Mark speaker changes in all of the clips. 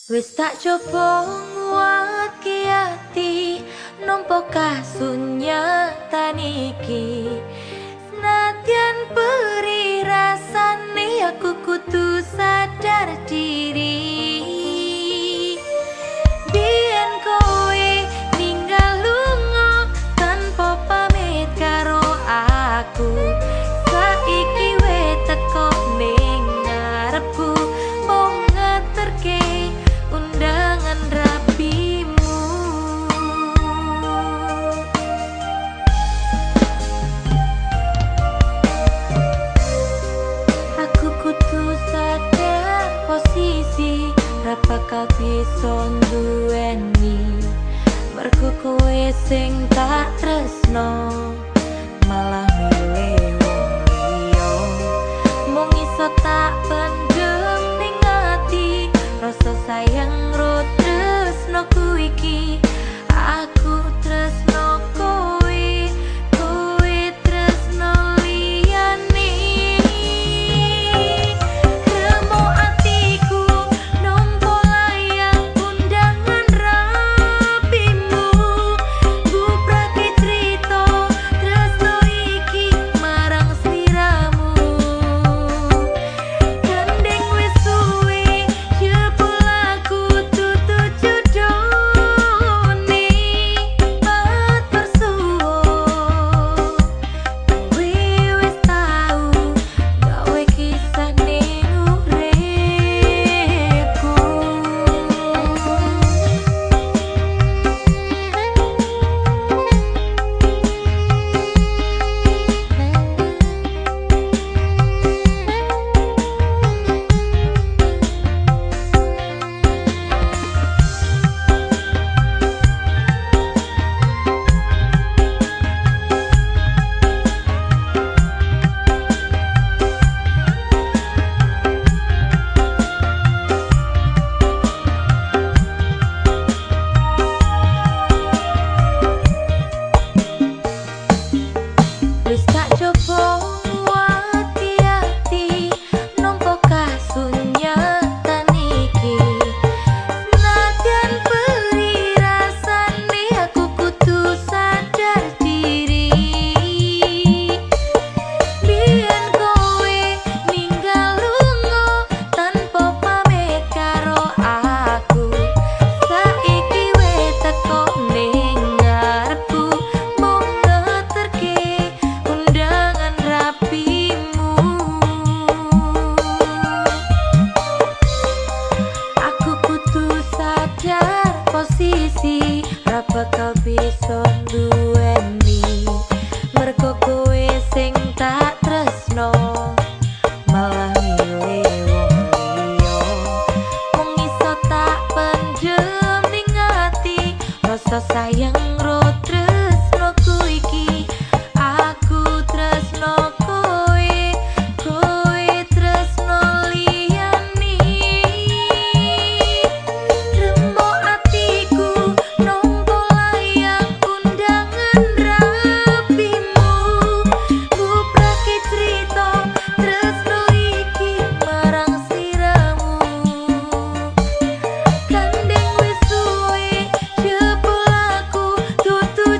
Speaker 1: Wis tak coba nguatke ati nampa kasunyatan iki. Senadyan perih rasane aku kudu sadar diri. Biyen kowe ninggal lunga tanpa pamit karo aku. Saiki we teko ning ngarepku mung ngeterke undangan rapimu. Aku kudu sadar posisi ra bakal bisa nduweni, mergo kowe sing tak tresno malah milih wong liya. Mung iso tak pendem ning ati rasa sayang ro tresnoku iki. Aku tresno kowe, kowe tresno liyane. Remo atiku nampa layang undangan rapimu. Bubrake crita tresno iki marang sliramu. Gandeng wis suwe jebul aku tutu jodone. Matur suwun kowe wis tau gawe kisah ning uripku. Wis tak coba nguatke ati nampa kasunyatan iki. Senadyan perih rasane aku kudu sadar diri. Biyen kowe ninggal lunga tanpa pamit karo aku. Saiki we teko ning ngarepku mung ngeterke undangan rapimu. Aku kudu sadar posisi ra bakal bisa nduweni, mergo kowe sing tak tresno malah milih wong liya. Mung iso tak pendem ning ati rasa sayang ro tresnoku iki. Aku tresno kowe, kowe tresno liyane. Remo atiku nampa layang undangan rapimu. Bubrake crita tresno iki marang sliramu. Gandeng wis suwe jebul aku tutu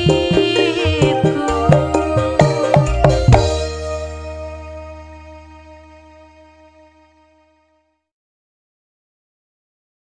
Speaker 1: ati